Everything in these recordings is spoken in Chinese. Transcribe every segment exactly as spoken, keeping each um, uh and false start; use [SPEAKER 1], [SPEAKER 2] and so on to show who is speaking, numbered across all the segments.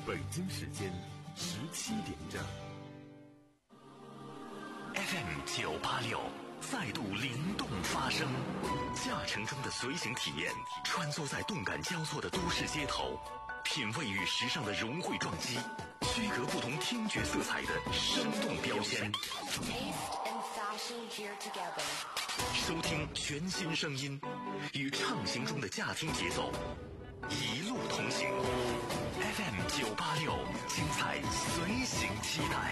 [SPEAKER 1] 北京时间十七点整。
[SPEAKER 2] F M 九八六再度灵动发声，驾乘中的随行体验，穿梭在动感交错的都市街头，品味与时尚的融汇撞击，区隔不同听觉色彩的生动标签。收听全新声音，与畅行中的驾听节奏，一路同行。F M 九八六，精彩随行期待。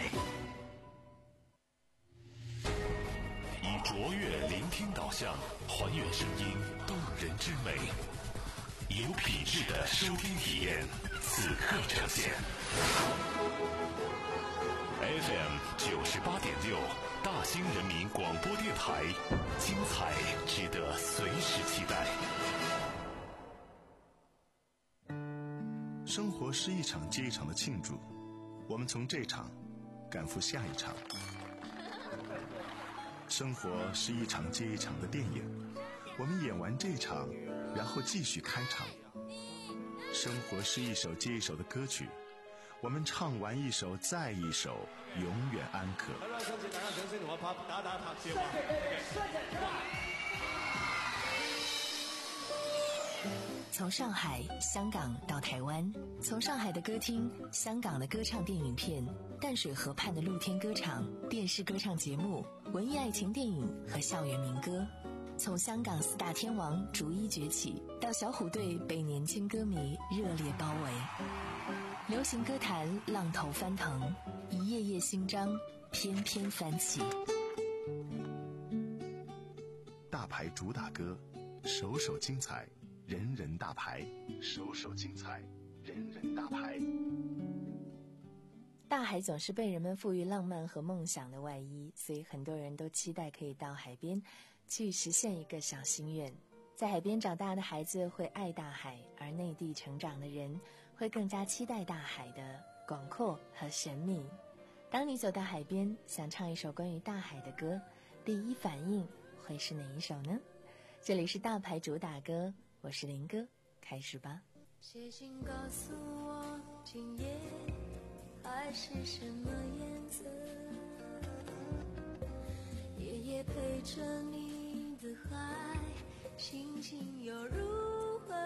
[SPEAKER 3] 以卓越聆听导向，还原声音动人之美，有品质的收听体验，此刻呈现。F M 九十八点六，大兴人民广播电台，精彩值得随时期待。
[SPEAKER 4] 生活是一场接一场的庆祝，我们从这场赶赴下一场。生活是一场接一场的电影，我们演完这场，然后继续开场。生活是一首接一首的歌曲，我们唱完一首再一首，永远安可。
[SPEAKER 5] 从上海、香港到台湾，从上海的歌厅、香港的歌唱电影片、淡水河畔的露天歌场、电视歌唱节目、文艺爱情电影和校园民歌，从香港四大天王逐一崛起，到小虎队被年轻歌迷热烈包围，流行歌坛浪头翻腾，一页页新章翩翩翻起。
[SPEAKER 4] 大牌主打歌，首首精彩，人人大牌，首首精彩，人人大牌。
[SPEAKER 5] 大海总是被人们赋予浪漫和梦想的外衣，所以很多人都期待可以到海边去实现一个小心愿。在海边长大的孩子会爱大海，而内地成长的人会更加期待大海的广阔和神秘。当你走到海边，想唱一首关于大海的歌，第一反应会是哪一首呢？这里是大牌主打歌，我是林哥，开始吧。
[SPEAKER 6] 写信告诉我今夜海是什么颜色，夜夜陪着你的海，心情又如何？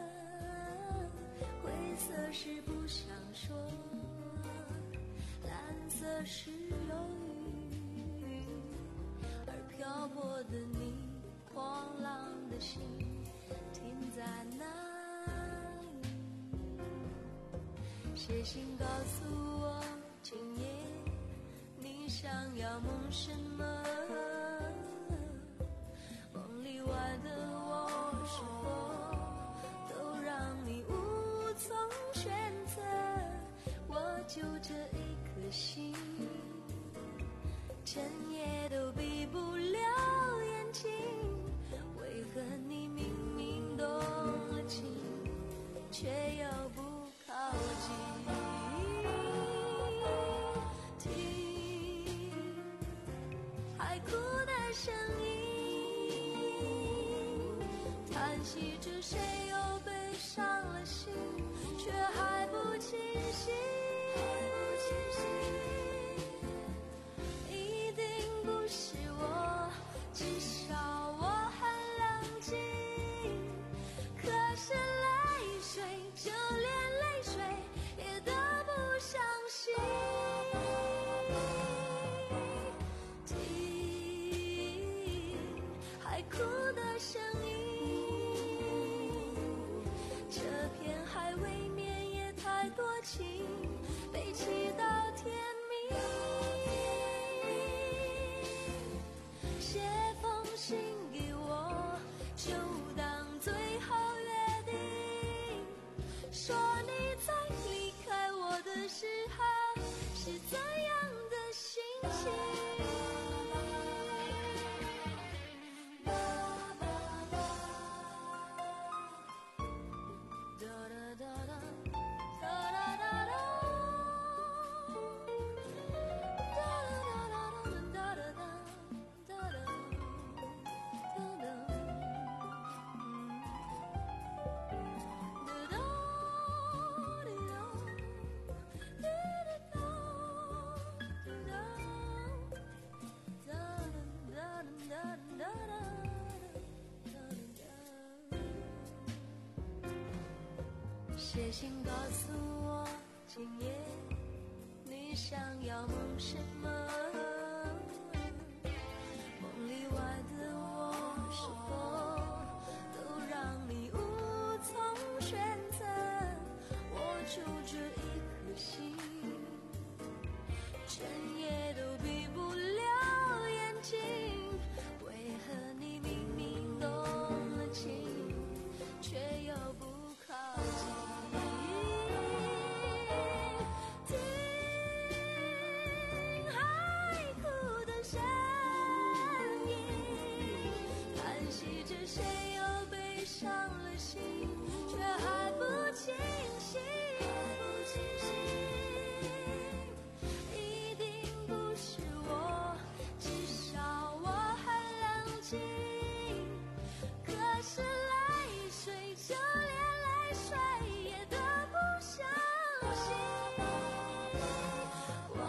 [SPEAKER 6] 灰色是不想说，蓝色是忧郁，而漂泊的你，狂浪的心停在哪里？写信告诉我今夜你想要梦什么，梦里外的我是否都让你无从选择？我就这一颗心，整夜都闭不了眼睛，为何你明明动了情，却又不靠近？听海哭的声音，叹息着谁又被伤了心，却还不清醒。一定不是我，至少我很冷静，可是泪水，就连泪水也得不上心。听海哭的声音，这片海未免也太多情，悲泣到天明。写封信给我，就当最后约定，说你在离开我的时候是怎样的心情。哒哒哒哒哒哒哒哒。 写信告诉我，今夜你想要梦什么？梦里外的我，是否都让你无从选择？握住这一颗心，整夜都闭不了眼睛。为何你明明动了情，却又不靠近？谁又悲伤了心，却还不清醒，不清醒，一定不是我，至少我很冷静。可是泪水，就连泪水也都不相信。我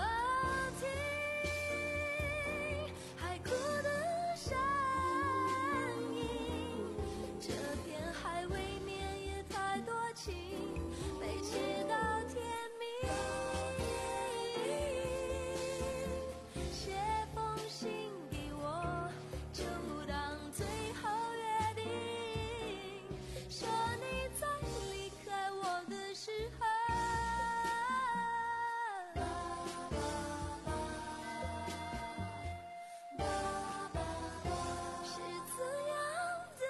[SPEAKER 6] 听海哭的声音，这片海未免也太多情，悲切到天明。写封信给我，就当最后约定，说你在离开我的时候，是怎样的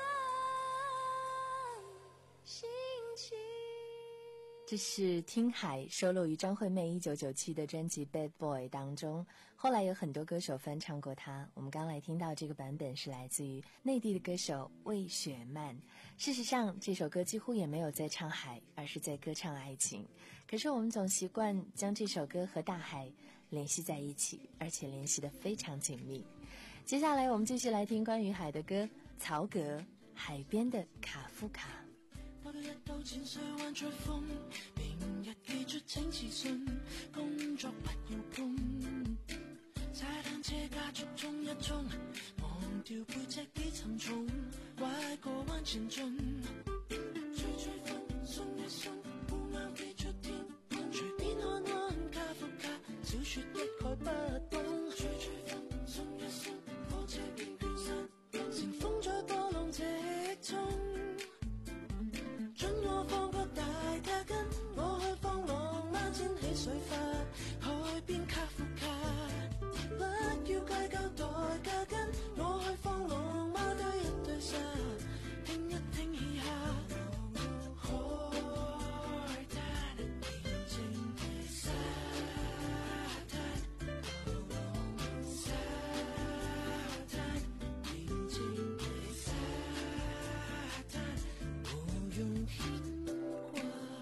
[SPEAKER 6] 心情？
[SPEAKER 5] 这是听海收录于张惠妹一九九七的专辑《Bad Boy》当中，后来有很多歌手翻唱过它。我们刚来听到这个版本是来自于内地的歌手魏雪漫。事实上，这首歌几乎也没有在唱海，而是在歌唱爱情。可是我们总习惯将这首歌和大海联系在一起，而且联系得非常紧密。接下来我们继续来听关于海的歌，曹格《海边的卡夫卡》。
[SPEAKER 7] 我到一到淺水灣吹風，明日記住請自信，工作不要碰，踩單車加速衝一衝，忘掉背脊幾沉重，拐個彎前進，吹吹風鬆一鬆，烏鴉飛出天空，隨便看看卡夫卡，小說一概不懂，吹吹風鬆一鬆，火車邊捲山，乘風在波浪直衝。准我放個大價根，我去放浪漫濺起水花，海邊卡夫卡，不要計較代價跟，我去放浪漫堆一堆沙，聽一聽嘻哈。海灘平靜的沙灘，沙灘平靜的沙灘，我用牽掛。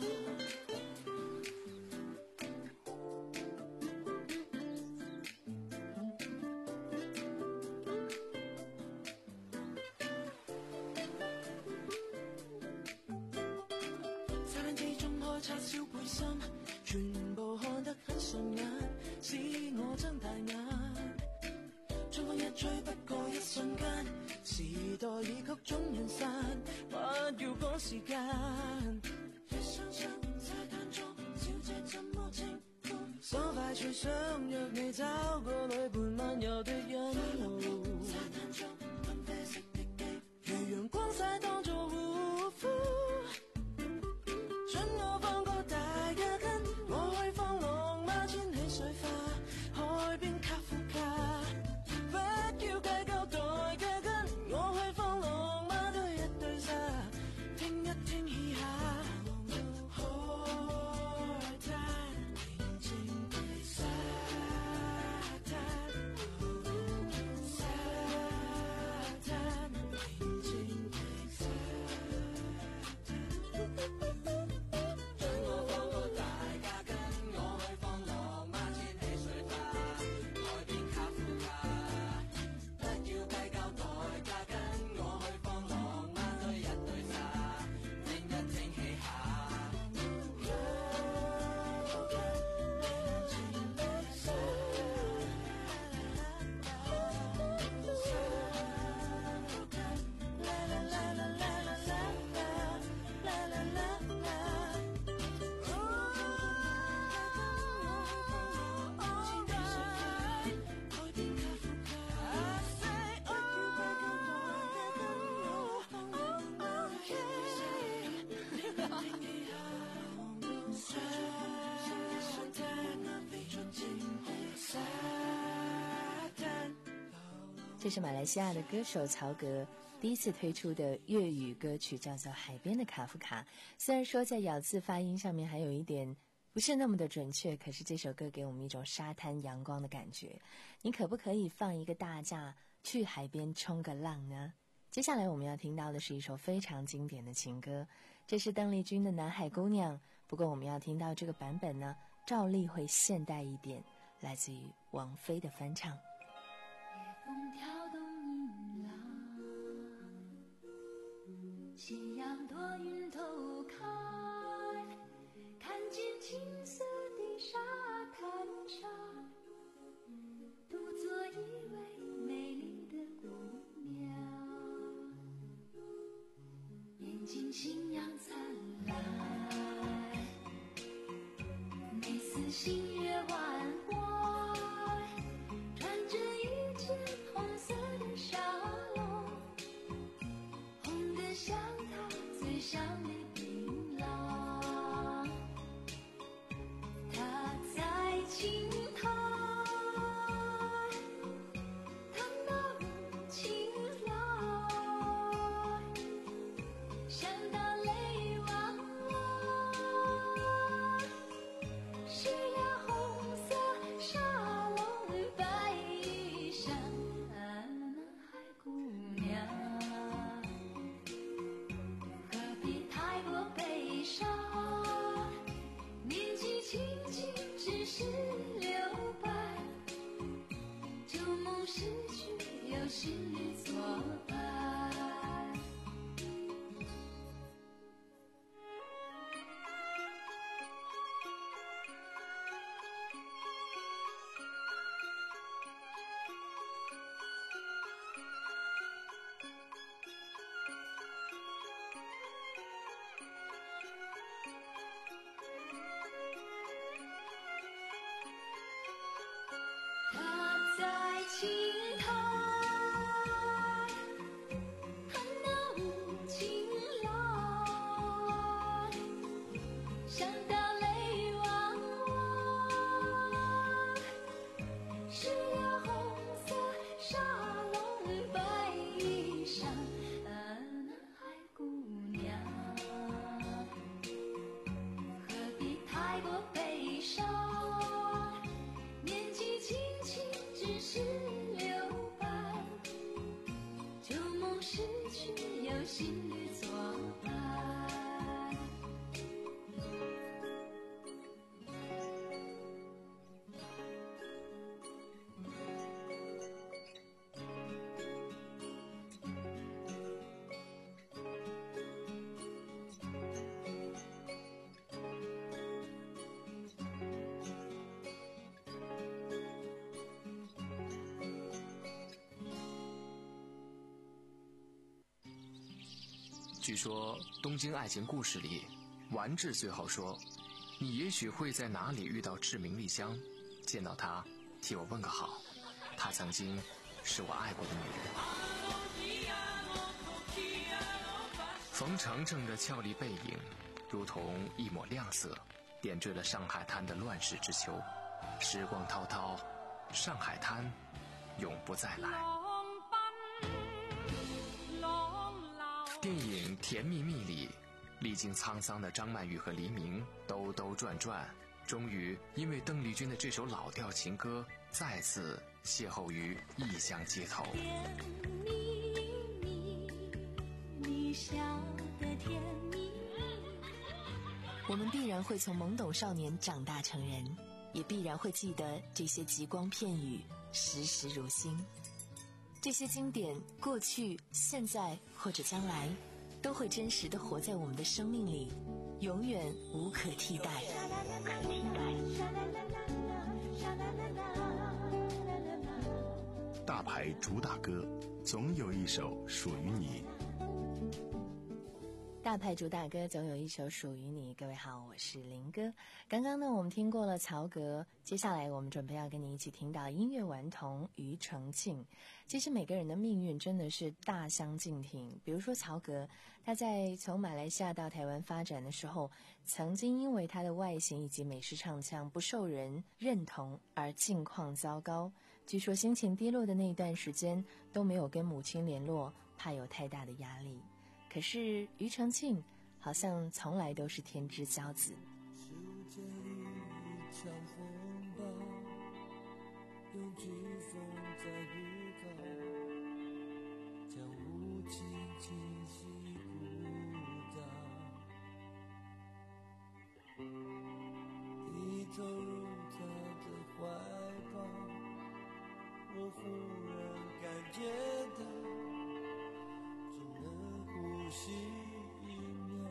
[SPEAKER 7] 沙灘之中開叉燒背心，全部看得很順眼，使我睜大眼。春風一吹，不過一瞬間，時代已曲終人散，不要趕時間。一雙雙沙灘中，小姐怎麼稱呼？爽快脆想約你找個女伴漫遊的人路。沙灘中噴啡色的肌，如陽光曬當作護膚。准我放個大價根，我去放浪漫濺起水花，海邊卡夫卡，不要計較代價跟，我去放浪漫堆一堆沙，聽一聽嘻哈。海灘平靜的沙灘，沙灘平靜的沙
[SPEAKER 5] 这是马来西亚的歌手曹格第一次推出的粤语歌曲，叫做《海边的卡夫卡》。虽然说在咬字发音上面还有一点不是那么的准确，可是这首歌给我们一种沙滩阳光的感觉。你可不可以放一个大假去海边冲个浪呢？接下来我们要听到的是一首非常经典的情歌，这是邓丽君的《南海姑娘》，不过我们要听到这个版本呢，照例会现代一点，来自于王菲的翻唱。
[SPEAKER 6] 夜风挑动银浪，夕阳多云透开，看见青色的沙滩上，独坐一位美丽的姑娘，眼睛星阳灿烂，眉似新月万花，穿着一件红色的纱笼，红得像她嘴上的槟榔。她在青苔弹那舞情来，想到泪汪汪，是呀红色纱笼白衣裳，南海姑娘，何必太过悲伤，年纪轻轻只是留白，旧梦逝去有新侣作伴。她在青苔弹那舞情来，想到泪汪汪，是呀红色纱笼白衣裳，南海姑娘，何必太过悲伤，年纪轻轻只是留白，旧梦逝去有新侣作伴。
[SPEAKER 8] 据说《东京爱情故事》里，丸治最后说：“你也许会在哪里遇到志明丽香，见到她，替我问个好。她曾经是我爱过的女人。”冯程程的俏丽背影，如同一抹亮色，点缀了上海滩的乱世之秋。时光滔滔，上海滩永不再来。电影《甜蜜蜜》里，历经沧桑的张曼玉和黎明兜兜转转，终于因为邓丽君的这首老调情歌，再次邂逅于异乡街头。
[SPEAKER 6] 甜蜜蜜，你笑得甜蜜。
[SPEAKER 5] 我们必然会从懵懂少年长大成人，也必然会记得这些极光片语，时时如新。这些经典，过去、现在或者将来，都会真实地活在我们的生命里，永远无可替代。
[SPEAKER 4] 大牌主打歌，总有一首属于你。
[SPEAKER 5] 大牌主打歌总有一首属于你。各位好，我是林哥。刚刚呢我们听过了曹格，接下来我们准备要跟你一起听到音乐顽童庾澄庆。其实每个人的命运真的是大相径庭，比如说曹格，他在从马来西亚到台湾发展的时候，曾经因为他的外形以及美式唱腔不受人认同而境况糟糕。 据说心情低落的那一段时间都没有跟母亲联络，怕有太大的压力。可是庾澄庆好像从来都是天之骄子。
[SPEAKER 7] 世界里一场风暴，用飓风在预告，将无情侵袭孤岛。一投入他的怀抱，我忽然感觉到只能呼吸一秒，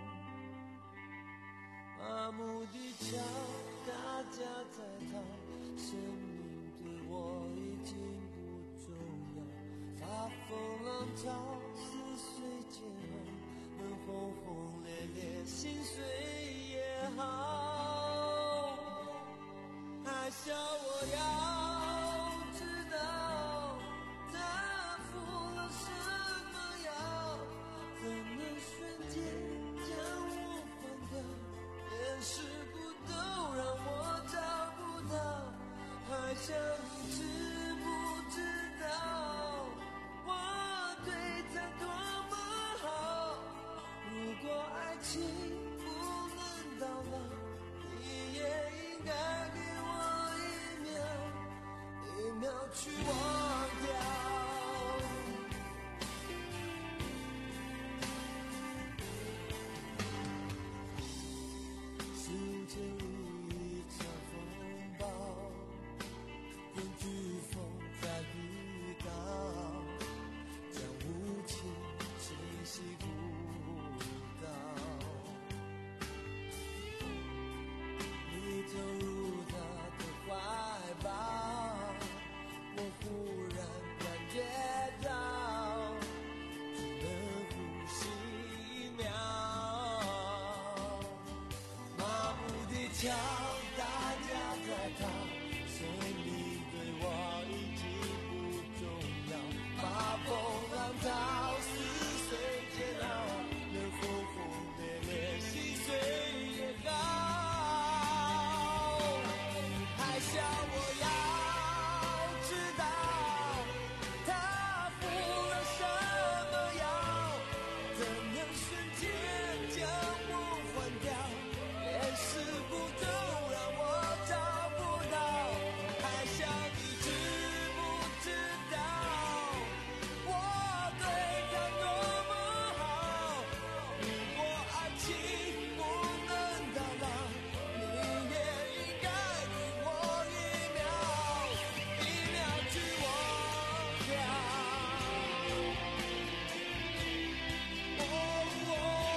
[SPEAKER 7] 麻木地瞧大家在逃，生命对我已经不重要，发疯浪潮似水煎熬，能轰轰烈烈心碎也好，还笑我要知道他服了什么药，怎能瞬间将我换掉，连事故都让我找不到，还想你知不知道我对他多么好，如果爱情不能到老，你也应该给我一秒，一秒去忘掉。世界如一场风暴，用飓风在预告，将无情侵袭孤岛。你投入他的怀抱，我忽然感觉到只能呼吸一秒，麻木地瞧大家在逃，生命对我已经不重要，发疯浪潮似水煎熬，能轰轰烈烈心碎也好，还笑我要知道他服了什么药，怎能瞬间将我换掉，连事故都让我找不到，还想你知不知道我对他多么好，如果爱情不能到老，你也应该给我一秒，一秒去忘掉。哦哦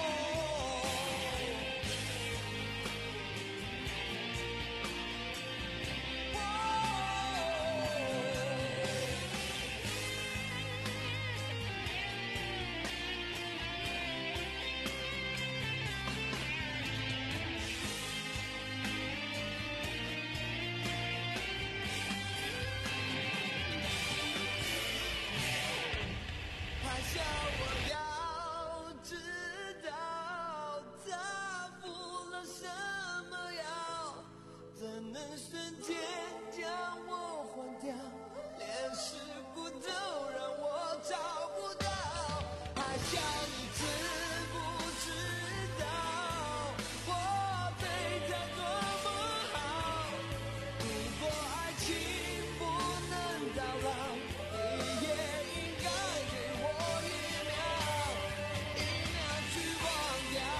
[SPEAKER 7] 还笑我要知道他服了什么药，怎能瞬间将我换掉，连事故都让我找不到，还想你知不知道我对他多么好，如果爱情不能到老，你也应该给我一秒，一秒去忘掉。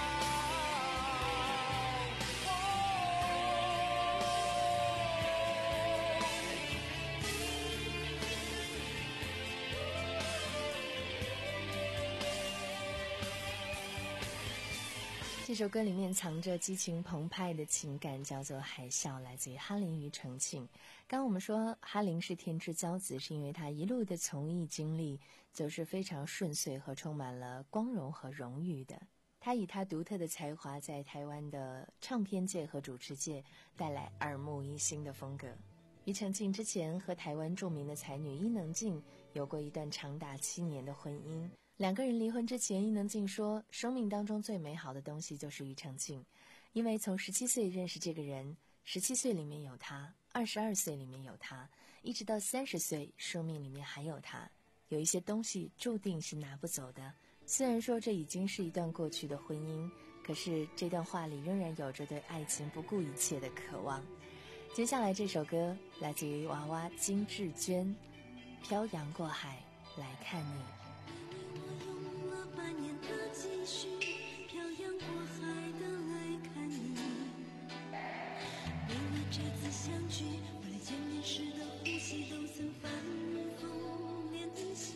[SPEAKER 5] 这首歌里面藏着激情澎湃的情感，叫做《海啸》，来自于哈林庾澄庆。刚刚我们说哈林是天之骄子，是因为他一路的从艺经历都是非常顺遂和充满了光荣和荣誉的。他以他独特的才华，在台湾的唱片界和主持界带来耳目一新的风格。庾澄庆之前和台湾著名的才女伊能静有过一段长达七年的婚姻。两个人离婚之前，伊能静说生命当中最美好的东西就是庾澄庆，因为从十七岁认识这个人，十七岁里面有他，二十二岁里面有他， 一直到三十岁，生命里面还有他。有一些东西注定是拿不走的，虽然说这已经是一段过去的婚姻，可是这段话里仍然有着对爱情不顾一切的渴望。接下来这首歌来自于娃娃金志娟，《漂洋过海来看你》。
[SPEAKER 6] 我用了半年的积蓄，漂洋过海的来看你。为了这次相聚，为了见面时的呼吸，都曾反复练习。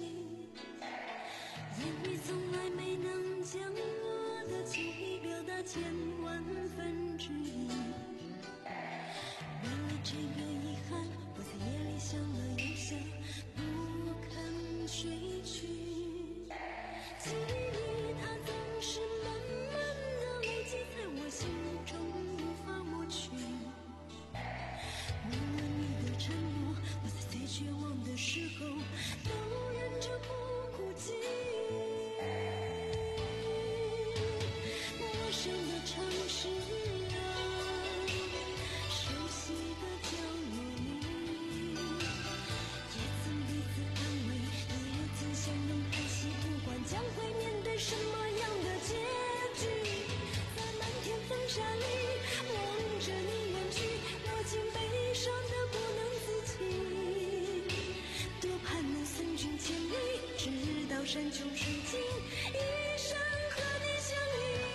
[SPEAKER 6] 言语从来没能将我的情意表达千万分之一。为了这个遗憾，我在夜里想了又想，不肯睡去。记忆它总是慢慢的累积在我心中，无法抹去。为了你的承诺，我在最绝望的时候都忍着不哭泣。陌生的城市啊，熟悉的角落里，也曾彼此安慰，也曾相拥叹息，不管将会面对什么样的结局。在漫天风沙里望着你远去，我竟悲伤的不能自己。多盼能送君千里，直到山穷水尽，一生和你相依。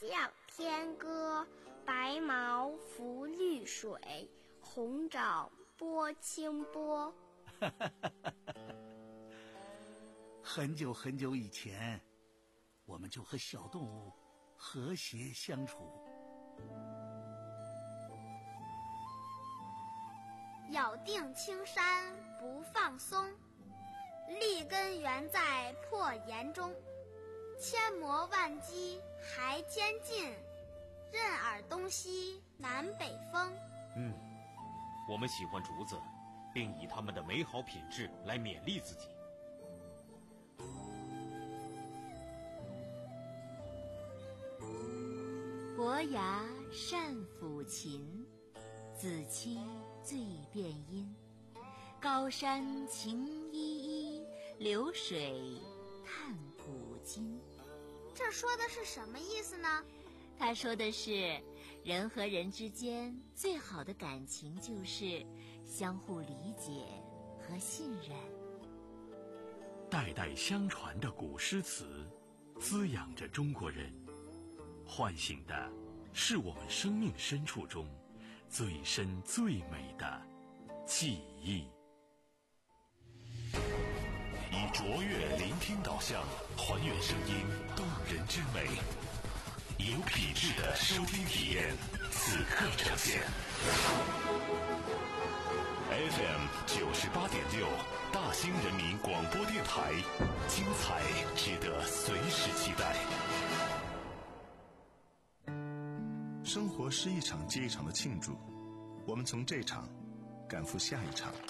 [SPEAKER 9] 向天歌，白毛浮绿水，红掌拨清波。
[SPEAKER 10] 很久很久以前，我们就和小动物和谐相处。
[SPEAKER 9] 咬定青山不放松，立根原在破岩中。千磨万击还坚劲，任尔东西南北风。
[SPEAKER 11] 嗯，我们喜欢竹子，并以它们的美好品质来勉励自己。
[SPEAKER 12] 伯牙善抚琴，子期最辨音。高山晴依依，流水探古今。
[SPEAKER 9] 这说的是什么意思呢？
[SPEAKER 12] 他说的是，人和人之间最好的感情就是相互理解和信任。
[SPEAKER 2] 代代相传的古诗词，滋养着中国人，唤醒的是我们生命深处中最深最美的记忆。
[SPEAKER 3] 以卓越聆听导向，还原声音动人之美，有品质的收听体验，此刻呈现。F M 九十八点六，大兴人民广播电台，精彩值得随时期待。
[SPEAKER 4] 生活是一场接一场的庆祝，我们从这场赶赴下一场。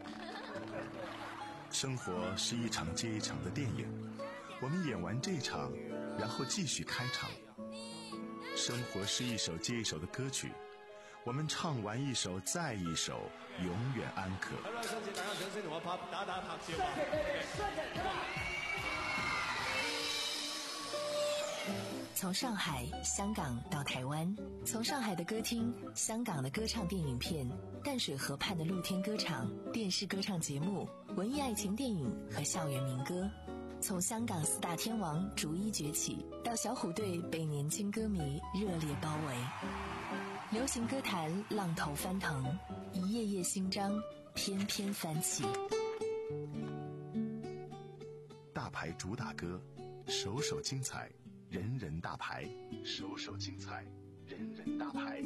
[SPEAKER 4] 生活是一场接一场的电影，我们演完这场，然后继续开场。生活是一首接一首的歌曲，我们唱完一首再一首，永远安可。
[SPEAKER 13] 好啦，上次大家掌聲同我拍打打拍照啊！
[SPEAKER 5] 从上海、香港到台湾，从上海的歌厅、香港的歌唱电影片、淡水河畔的露天歌场、电视歌唱节目、文艺爱情电影和校园民歌，从香港四大天王逐一崛起，到小虎队被年轻歌迷热烈包围，流行歌坛浪头翻腾，一页页新章翩翩翻起。
[SPEAKER 4] 大牌主打歌，首首精彩，人人大牌，首首精彩，人人大牌。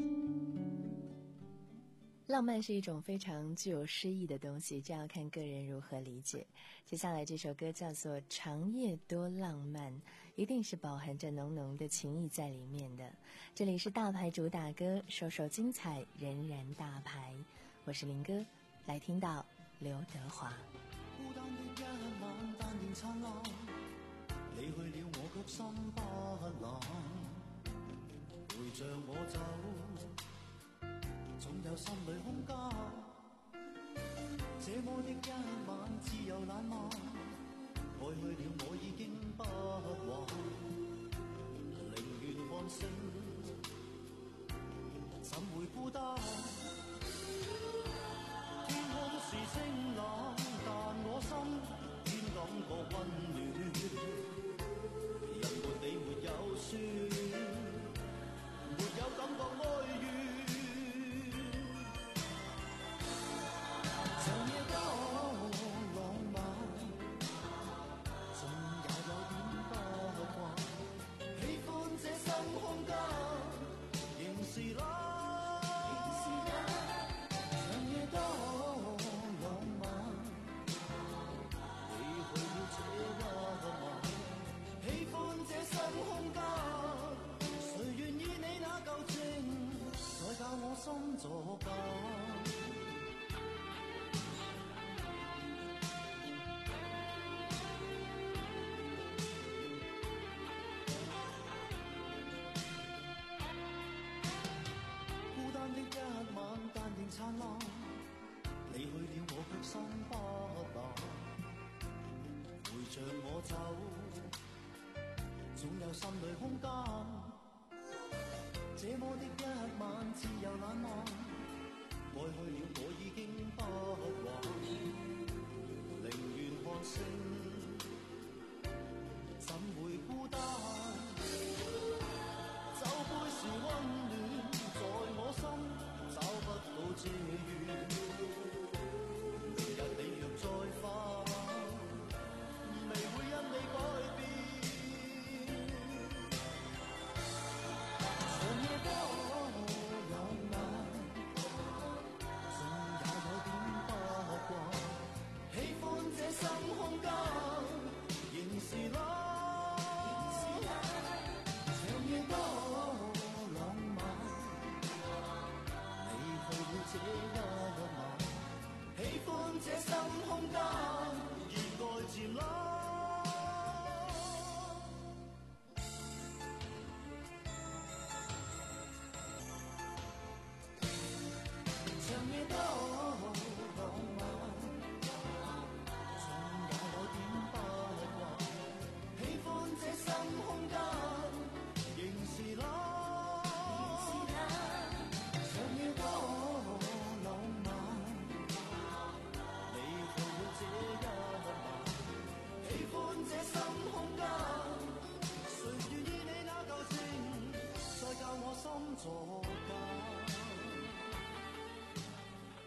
[SPEAKER 5] 浪漫是一种非常具有诗意的东西，这要看个人如何理解。接下来这首歌叫做《长夜多浪漫》，一定是饱含着浓浓的情意在里面的。这里是大牌主打歌，首首精彩，人人大牌。我是林哥，来听到刘德华。
[SPEAKER 7] 孤單的一晚，但願燦爛，你去了我卻心不冷，陪着我走，總有心裏空間。這麼的一晚，自由懶漫，愛去了我已經不還，寧願看星，怎會孤單？天空是清冷，但我心偏感覺溫暖。人沒你沒有酸，沒有感覺哀怨。長夜多浪漫，總也有點不慣。喜歡這深空間，仍是冷。長夜多浪漫，你去了這一晚。喜歡這深空間，誰願意你那舊情，再教我心作假。孤單的一晚，但仍燦爛，你去了我卻心不冷，陪着我走，總有心裏空間。這麼的一晚，自由懶漫，愛去了我已經不還，寧願看星，怎會孤單？這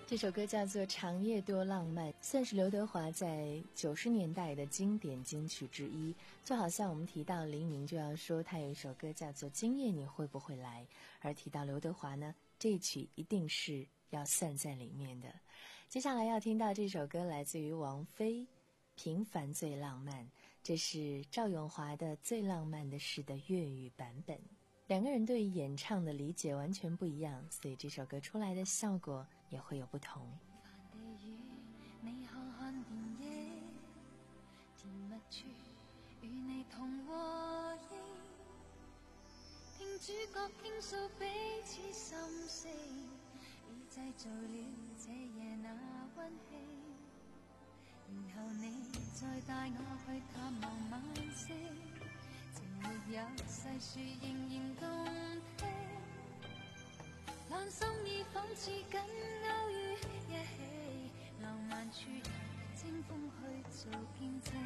[SPEAKER 5] 这首歌叫做《长夜多浪漫》，算是刘德华在九十年代的经典金曲之一。就好像我们提到黎明，就要说他有一首歌叫做《今夜你会不会来》，而提到刘德华呢，这一曲一定是要算在里面的。接下来要听到这首歌来自于王菲，《平凡最浪漫》，这是赵咏华的《最浪漫的事》的粤语版本。两个人对于演唱的理解完全不一样，所以这首歌出来的效果也会有不同。
[SPEAKER 6] 你看看電影，甜蜜處與你同和應，聽主角傾訴彼此心聲，已製造了這夜那溫馨。然後你再帶我去探望晚星，情沒有細說仍然動聽，但心意仿似緊勾於一起，浪漫處清風去做見證，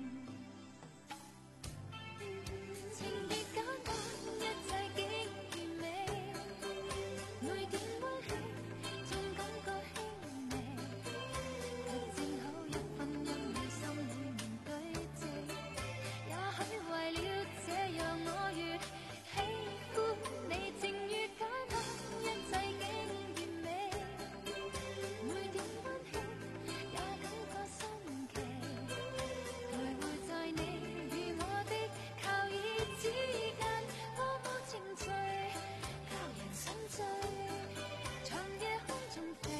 [SPEAKER 6] 情越簡單一切竟完美，每點溫馨總感覺輕微，卻正好一分音與心裏面對峙，也許為了這樣我越喜歡你，情越簡單一切竟完美，每點溫馨也感覺新奇，徘徊在你與我的靠椅之間，多麼情趣，教人心醉，長夜空中飛。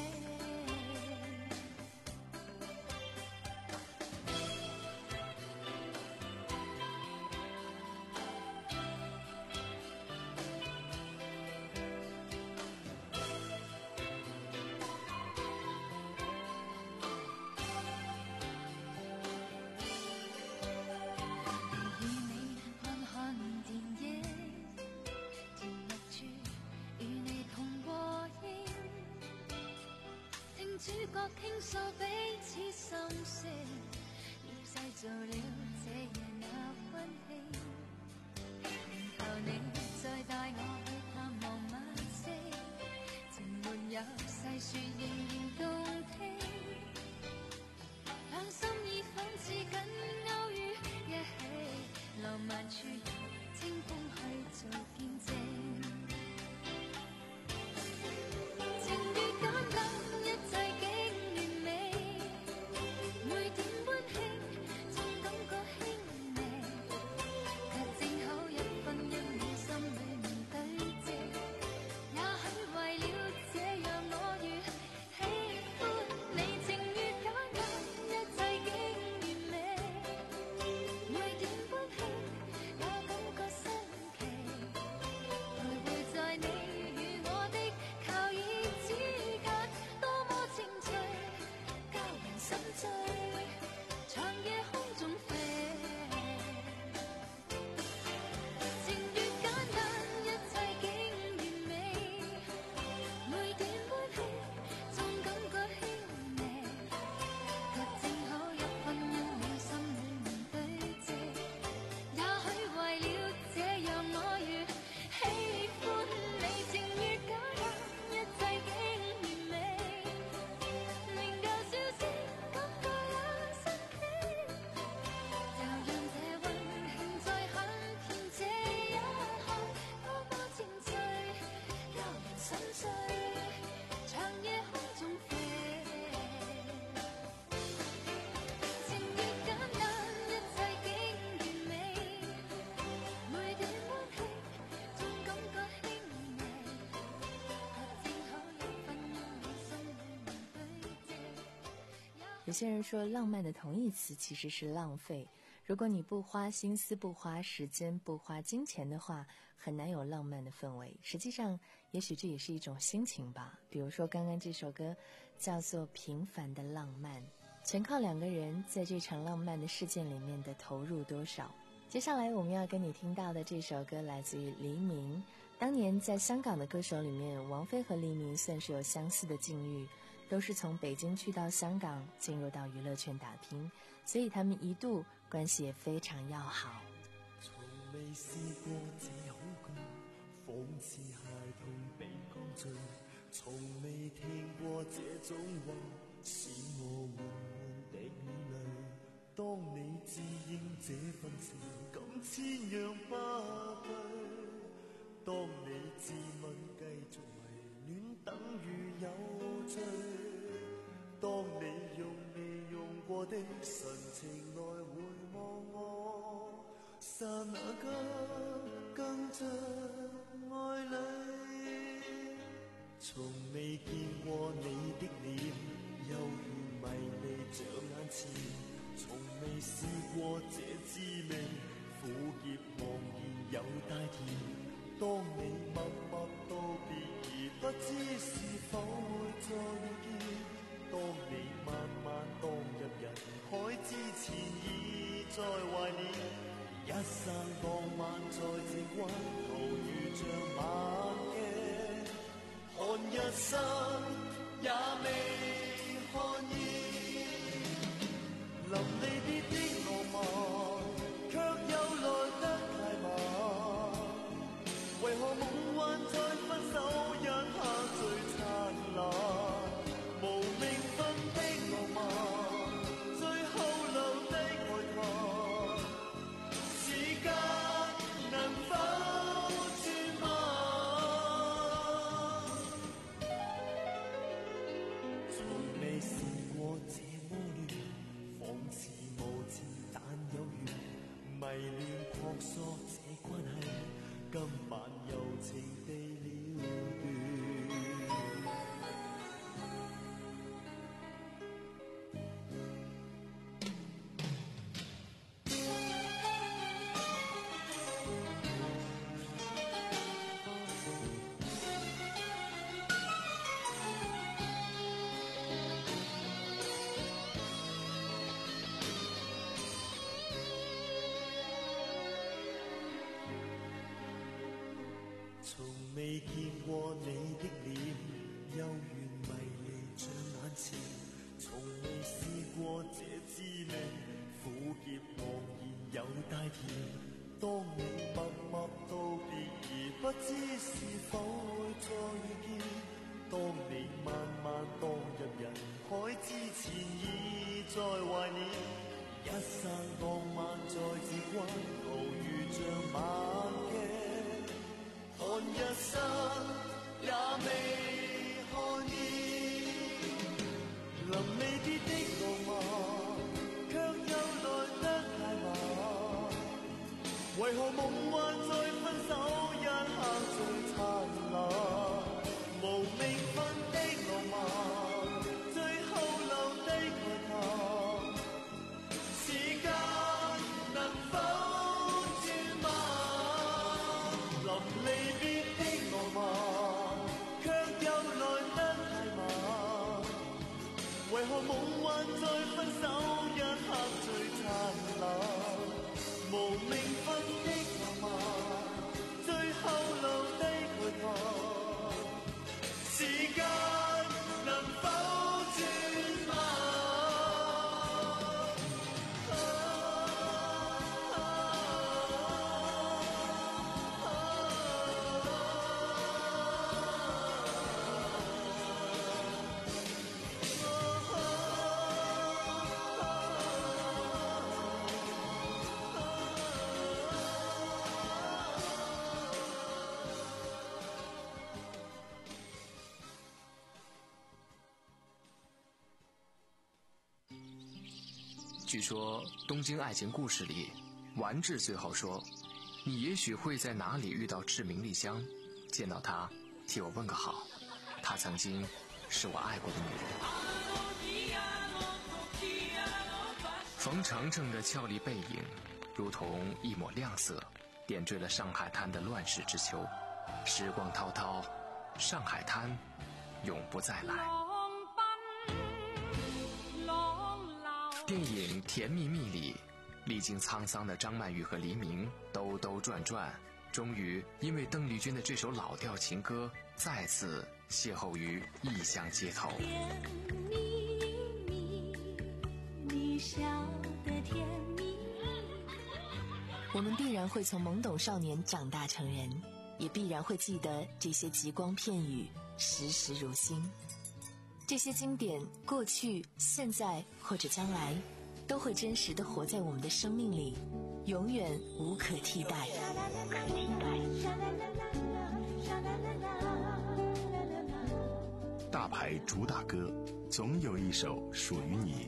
[SPEAKER 6] 與你看看電影，甜蜜處與你同和應，聽主角傾訴彼此心聲，已製造了這夜那溫馨。然後你再帶我去探望晚星，情沒有細說仍然動聽，兩心意仿似緊勾於一起，浪漫處清風去做見證，情越簡單一切竟完美，每點溫馨總感覺輕微，卻正好一分一秒心裏面對峙，也許為了這樣我越喜歡你，情越簡單一切竟完美，每點溫馨也感覺新奇，徘徊在你與我的靠椅之間，多麼情趣，教人心醉，長夜空中飛。情越簡單一切竟完美，每點溫馨總感覺輕微，卻正好一分一秒心裏面對峙，也許為了這樣我越喜歡你，情越簡單一切竟完美，令舊笑聲感覺也新鮮，就讓這溫馨再很甜這一刻，多麼情趣，教人心醉，長夜空中飛。情越簡單一切竟完美，每點溫馨總感覺輕微，卻正好一分一秒心裏面對峙。
[SPEAKER 5] 有些人說浪漫的同義詞其實是浪費，如果你不花心思、不花時間、不花金錢的話，很難有浪漫的氛圍。實際上也許這也是一種心情吧。比如說剛剛這首歌叫做《平凡的浪漫》，全靠兩個人在這場浪漫的事件裡面的投入多少。接下來我們要跟你聽到的這首歌來自於黎明。當年在香港的歌手裡面，王菲和黎明算是有相似的境遇，都是從北京去到香港，進入到娛樂圈打拼，所以他們一度關係也非常要好。
[SPEAKER 7] 從未試過這恐懼，仿似孩童被灌醉， 從未聽過這種話，使我緩緩的淚。當你自認這份情感千樣不對，當你自問繼續迷戀等於有罪，當你用未用過的神情來回望我，剎那間更像愛侶。從未見過你的臉，悠然迷離像眼前，從未試過這滋味，苦澀茫然又帶甜。當你默默道別而不知是否會再遇見，當你慢慢蕩入人海之前已在懷念，一生當晚在這關頭如像晚鏡，看一生也未看厭。臨離別的浪漫，卻又來得太慢，為何夢幻在分手一刻最燦爛？無名分的浪漫，最後留低愛嘆，時間能否轉慢？從未試過這麼亂，仿似無情但有緣，迷戀撲朔這關係，今晚柔情地了斷。從未見過你的臉，悠然迷離像眼前，從未試過這滋味，苦澀茫然又帶甜。當你默默道別而不知是否會再遇見，當你慢慢蕩入人海之前已在懷念，一生當晚在這關頭如像晚鏡，看一生也未看厭。臨離別的浪漫，卻又來得太慢，為何夢幻在分手一刻最燦爛？無名分的浪漫，最後留低愛嘆，時間能否轉慢？臨離別的浪漫，卻又來得太慢，為何夢幻在分手一刻最燦爛？無名分的浪漫，最後留低愛嘆，時間能否轉慢？
[SPEAKER 8] 据说《东京爱情故事》里，丸治最后说：“你也许会在哪里遇到志明丽香，见到她，替我问个好。她曾经是我爱过的女人。”冯程程的俏丽背影，如同一抹亮色，点缀了上海滩的乱世之秋。时光滔滔，上海滩永不再来。电影《甜蜜蜜》里，历经沧桑的张曼玉和黎明兜兜转转，终于因为邓丽君的这首老调情歌，再次邂逅于异乡街头。
[SPEAKER 6] 甜蜜蜜，你笑得甜蜜。
[SPEAKER 5] 我们必然会从懵懂少年长大成人， 也必然会记得这些极光片语，时时如新。这些经典，过去、现在或者将来，都会真实地活在我们的生命里，永远无可替代。无可替代。
[SPEAKER 4] 大牌主打歌，总有一首属于你。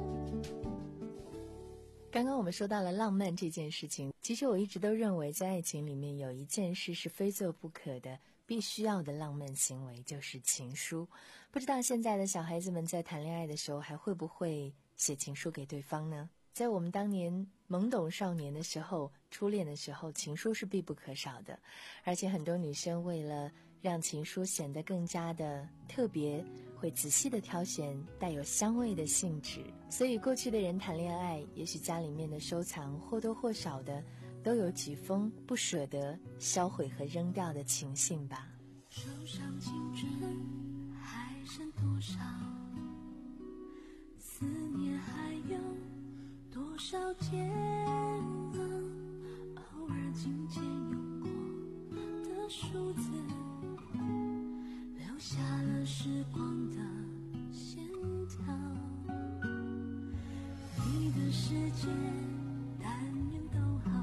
[SPEAKER 5] 刚刚我们说到了浪漫这件事情，其实我一直都认为在爱情里面有一件事是非做不可的，必须要的浪漫行为，就是情书。不知道现在的小孩子们在谈恋爱的时候还会不会写情书给对方呢？在我们当年懵懂少年的时候，初恋的时候，情书是必不可少的。而且很多女生为了让情书显得更加的特别，会仔细的挑选带有香味的信纸。所以过去的人谈恋爱，也许家里面的收藏或多或少的都有几封不舍得销毁和扔掉的情信吧。
[SPEAKER 6] 手上青春还剩多少，思念还有多少煎熬，偶尔紧紧用过的数字，留下了时光的线条。你的世界但愿都好，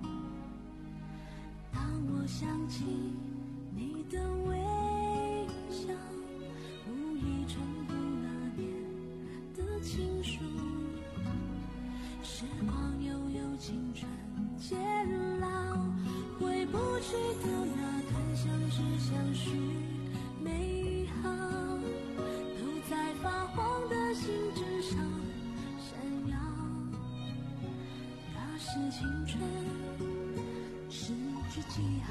[SPEAKER 6] 当我想起你的微笑，无意重读那年的情书，时光悠悠，青春渐老，回不去的那段相知相许美好，都在发黄的信纸上闪耀。那是青春失去记号，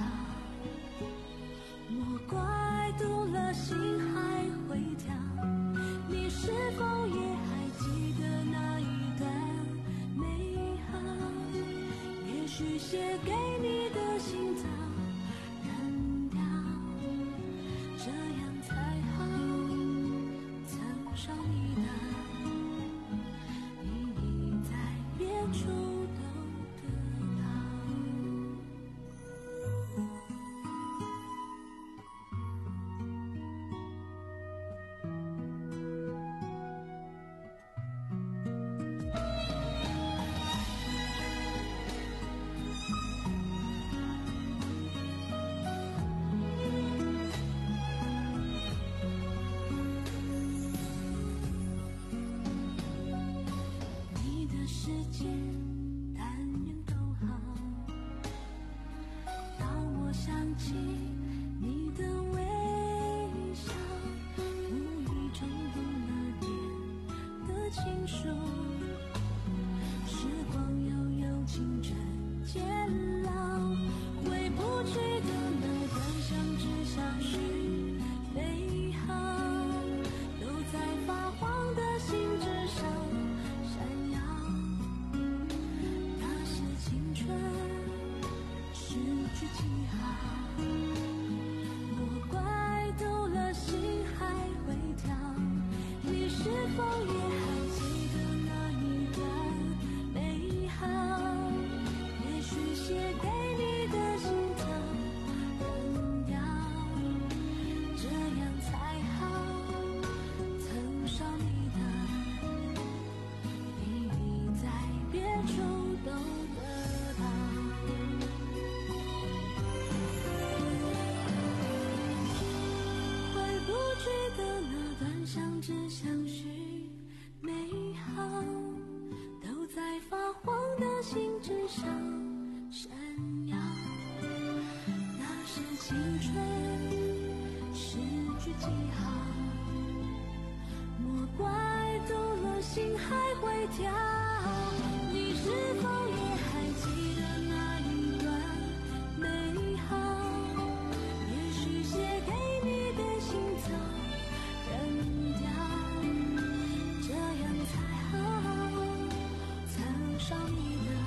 [SPEAKER 6] 莫怪读了心还会跳。你是否也还记得那一段美好？也许写给你的信早扔掉，这样才好。曾伤你的，你已在别处都得到。你的世界但愿都好，当我想起你的微笑，无意重读那年的情书，时光悠悠，青春渐老，回不去的那段相知相许美好，都在发黄的信纸上闪耀。那是青春失去记号，莫怪读了心还会跳。你是否也还记得那一段美好？也许写给你的信早扔掉，这样才好。曾伤你的，你已在别处都得到。回不去的那段相知相许美好，都在发黄的信纸上闪耀。那是青春失去记号，莫怪读了心还会跳。你是否也还记得那一段美好？也许写给你的信早扔掉，这样才好。曾伤你的，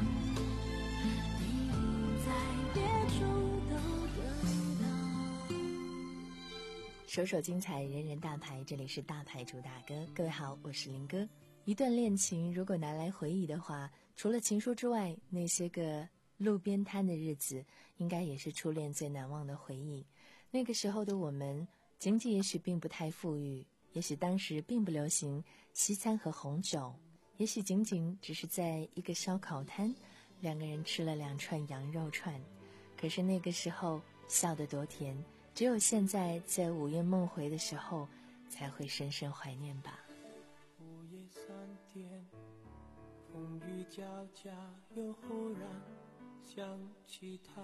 [SPEAKER 6] 你已在别处都得到。
[SPEAKER 5] 首首精彩，人人大牌，这里是大牌主打歌。各位好，我是林哥。一段恋情如果拿来回忆的话，除了情书之外，那些个路边摊的日子应该也是初恋最难忘的回忆。那个时候的我们经济也许并不太富裕，也许当时并不流行西餐和红酒，也许仅仅只是在一个烧烤摊，两个人吃了两串羊肉串。可是那个时候笑得多甜，只有现在在午夜梦回的时候才会深深怀念吧。
[SPEAKER 7] 午夜三点，风雨交加，又忽然想起他，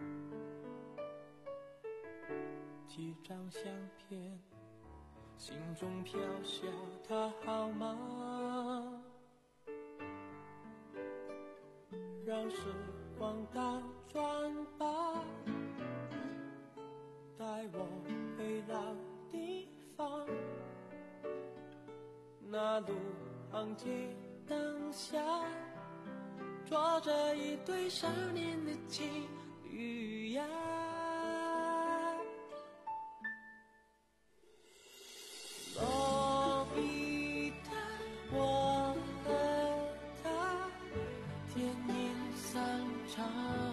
[SPEAKER 7] 几张相片，心中飘下他好吗？让时光倒转吧，带我回老地方，那路旁街灯下，坐着一对少年的情侣呀。洛比塔，我和他天阴散场。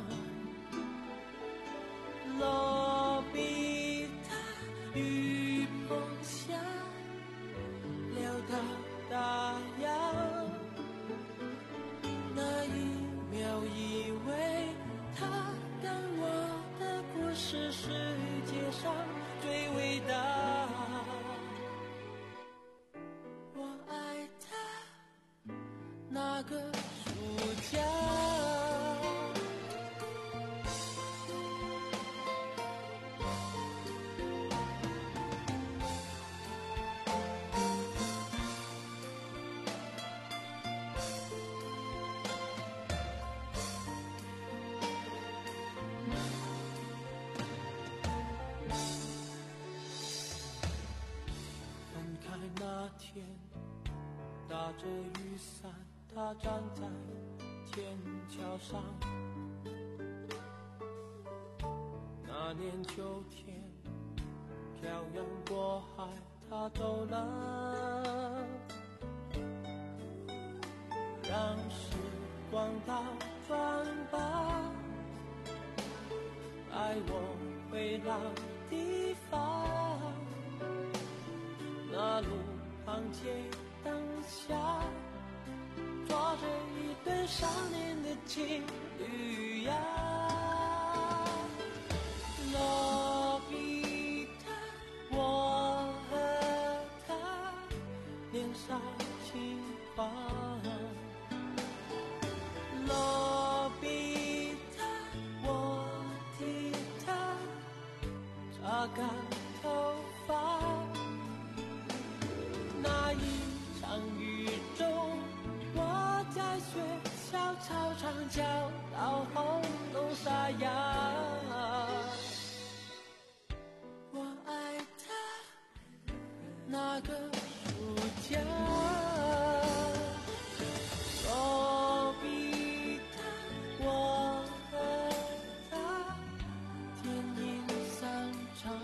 [SPEAKER 7] 洛比塔，雨棚下，聊到大洋。那一秒以为他跟我的故事世界上最伟大。那个暑假，分开那天，打着雨伞，他站在天桥上。那年秋天，漂洋过海，他走了，让时光倒转吧，带我回老地方。那路旁街灯下，坐着一对少年的情侣呀。洛比塔，我和他年少轻狂。洛比塔，我替他擦干头发。那一场雨中，我在学校操场教到喉咙沙哑。我爱他，那个暑假。洛比塔，我和他天阴散场。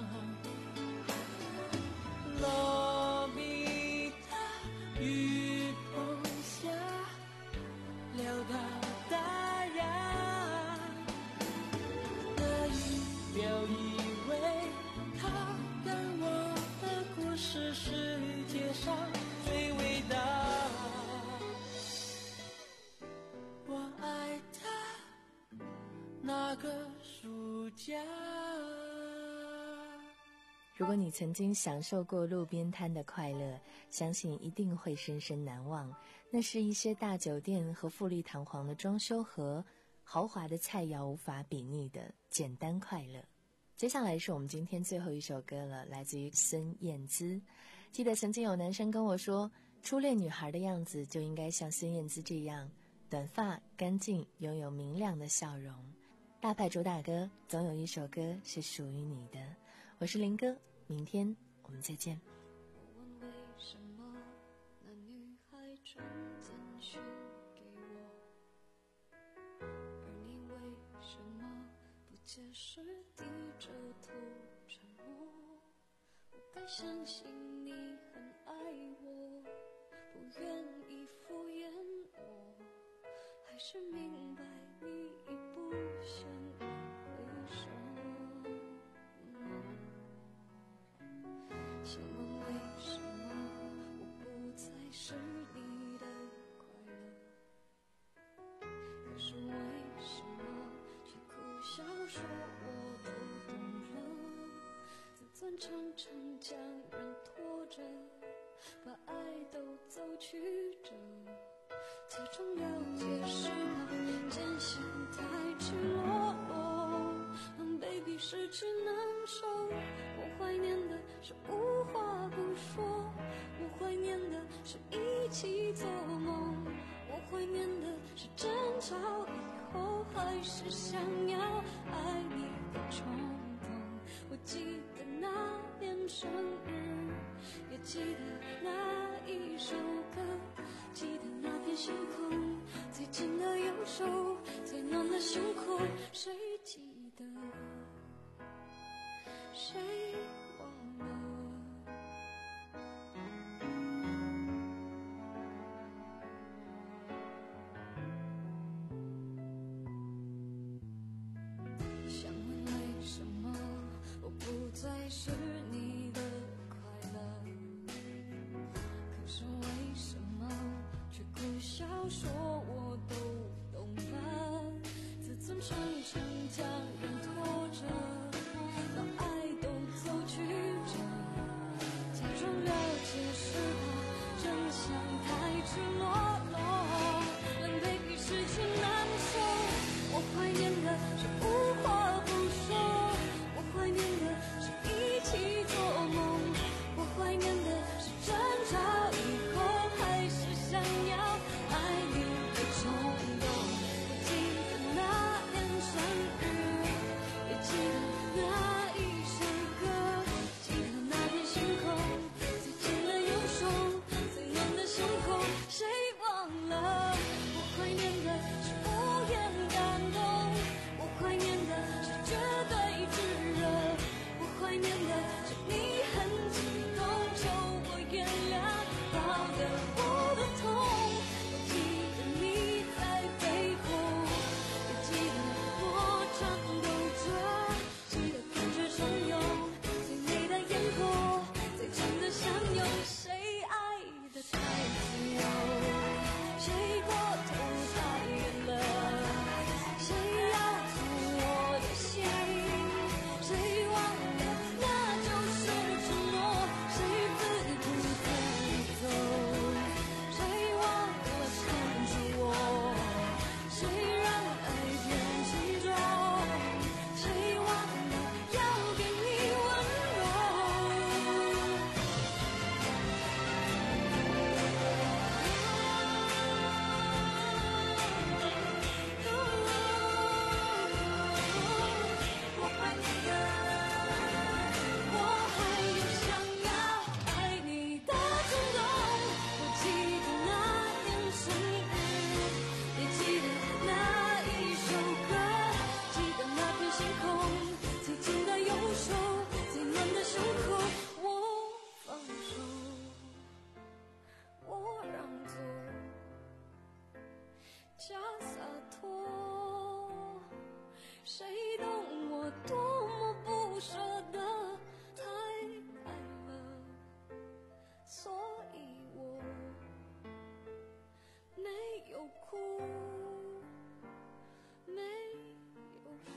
[SPEAKER 7] 洛比塔，雨棚下，聊到大洋。那一秒以为他跟我的故事世界上最伟大。我爱他，那个暑假。
[SPEAKER 5] 如果你曾经享受过路边摊的快乐，相信一定会深深难忘。那是一些大酒店和富丽堂皇的装修和豪华的菜肴无法比拟的简单快乐。接下来是我们今天最后一首歌了，来自于孙燕姿。记得曾经有男生跟我说，初恋女孩的样子就应该像孙燕姿这样，短发干净，拥有明亮的笑容。大牌主打歌，总有一首歌是属于你的。我是林哥，明天我们再见。
[SPEAKER 6] 我问为什么那女孩传简讯给我，而你为什么不解释，低着头沉默？不该相信你很爱我，不愿意敷衍我，还是明白你说我都懂了，自尊常常将人拖着，把爱都走曲折，假装了解是怕艰辛太赤裸裸，让 baby 失去难受。我怀念的是无话不说，我怀念的是一起做梦，我怀念的是争吵以后还是想要爱你的冲动。我记得那年生日，也记得那一首歌，记得那片星空，最紧的右手，最暖的胸口，谁记得？谁忘了？想问为什么我不再是你的快乐，可是为什么却苦笑说我都懂了，自尊常常将人拖着，把爱都走曲折，假装了解是怕真相太赤裸裸，让 baby 失去难受。我怀念的是无话不说，我怀念的是一起做梦，我怀念的是争吵以后还是想要爱你的冲动。我记得那年生日，也记得那一首歌，记得那片星空，最紧的右手，最暖的胸口，谁忘了？我怀念的是无言感动，我怀念的是绝对炙热，我怀念的是你很激动，求我原谅到的我的痛。我记得你在背后，也记得我颤抖着，记得感觉汹涌，最美的烟火，最真的相拥。谁爱的太自由，谁过头太远了，谁要走我的心，谁忘了那就是承诺，谁自顾自走，谁忘了撑住我，谁让爱变沉重，谁忘了要给你温柔。我怀念的，我还有想要爱你的冲动。我记得那年生日，也记得那一首歌，记得那片星空，最紧的右手，最暖的胸口。我放手，我让座，假洒脱，谁懂我多么不舍得，太爱了，所以我没有哭，没有说。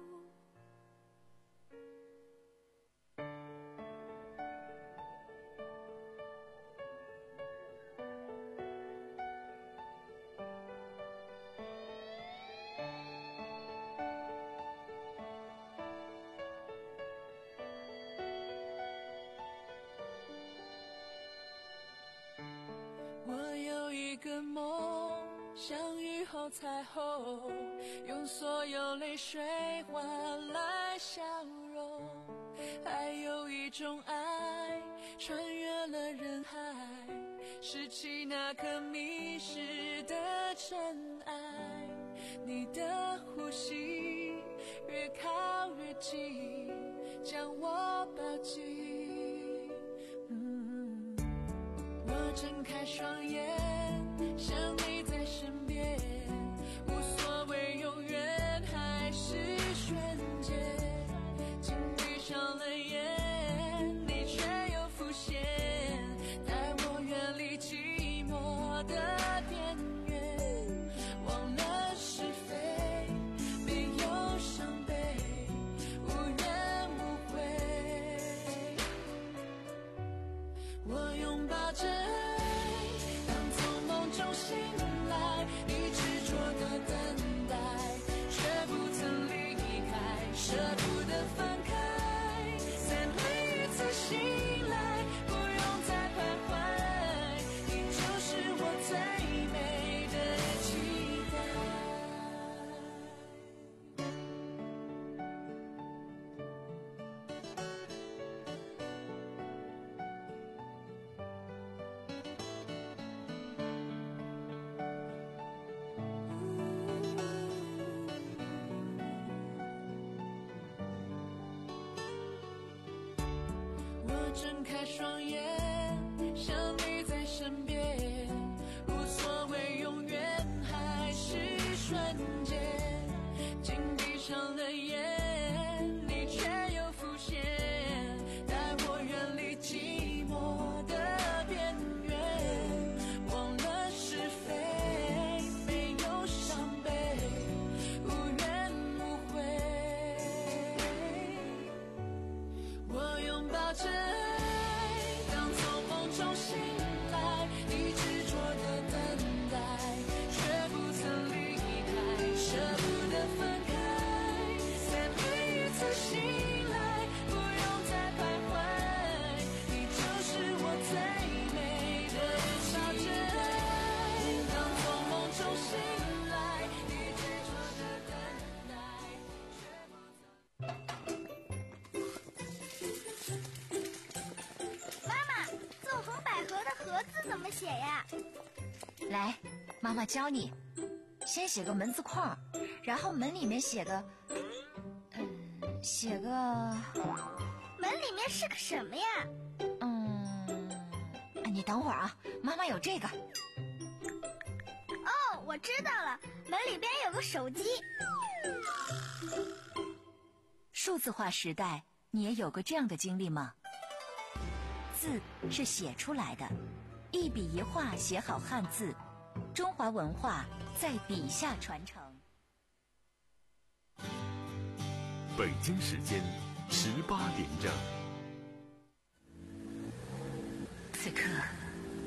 [SPEAKER 7] 我有一个梦，像雨后彩虹，用所有泪水换来笑容。还有一种爱，穿越了人海，拾起那颗迷失的尘埃。你的呼吸越靠越近，将我抱紧。嗯，我睁开双眼，想你在身边，无所谓永远还是瞬间。紧闭上了眼，你却又浮现，带我远离寂寞的边缘。忘了是非，没有伤悲，
[SPEAKER 6] 舍不得分开，再每一次醒来，不用再徘徊，你就是我最美的期待。我睁开双眼，想你在身边，无所谓永远还是瞬间，紧闭上了眼，你却又浮现，带我远离寂寞的边缘，忘了是非，没有伤悲，无怨无悔。我拥抱着爱，当从梦中醒来，你执着的等待，却不曾离开，舍不得分开，在每一次醒来，不用再徘徊，你就是我最美的期待。当从梦中醒来，你执着的等待，却不曾。
[SPEAKER 9] 妈妈，纵横捭阖的阖字怎么写呀？
[SPEAKER 12] 来，妈妈教你，先写个门字框，然后门里面写个，嗯，写个，
[SPEAKER 9] 门里面是个什么呀？
[SPEAKER 12] 嗯，你等会儿啊，妈妈有这个。
[SPEAKER 9] 哦，我知道了，门里边有个手机。
[SPEAKER 12] 数字化时代，你也有过这样的经历吗？字是写出来的，一笔一画写好汉字，中华文化在笔下传承。
[SPEAKER 1] 北京时间十八点整。
[SPEAKER 12] 此刻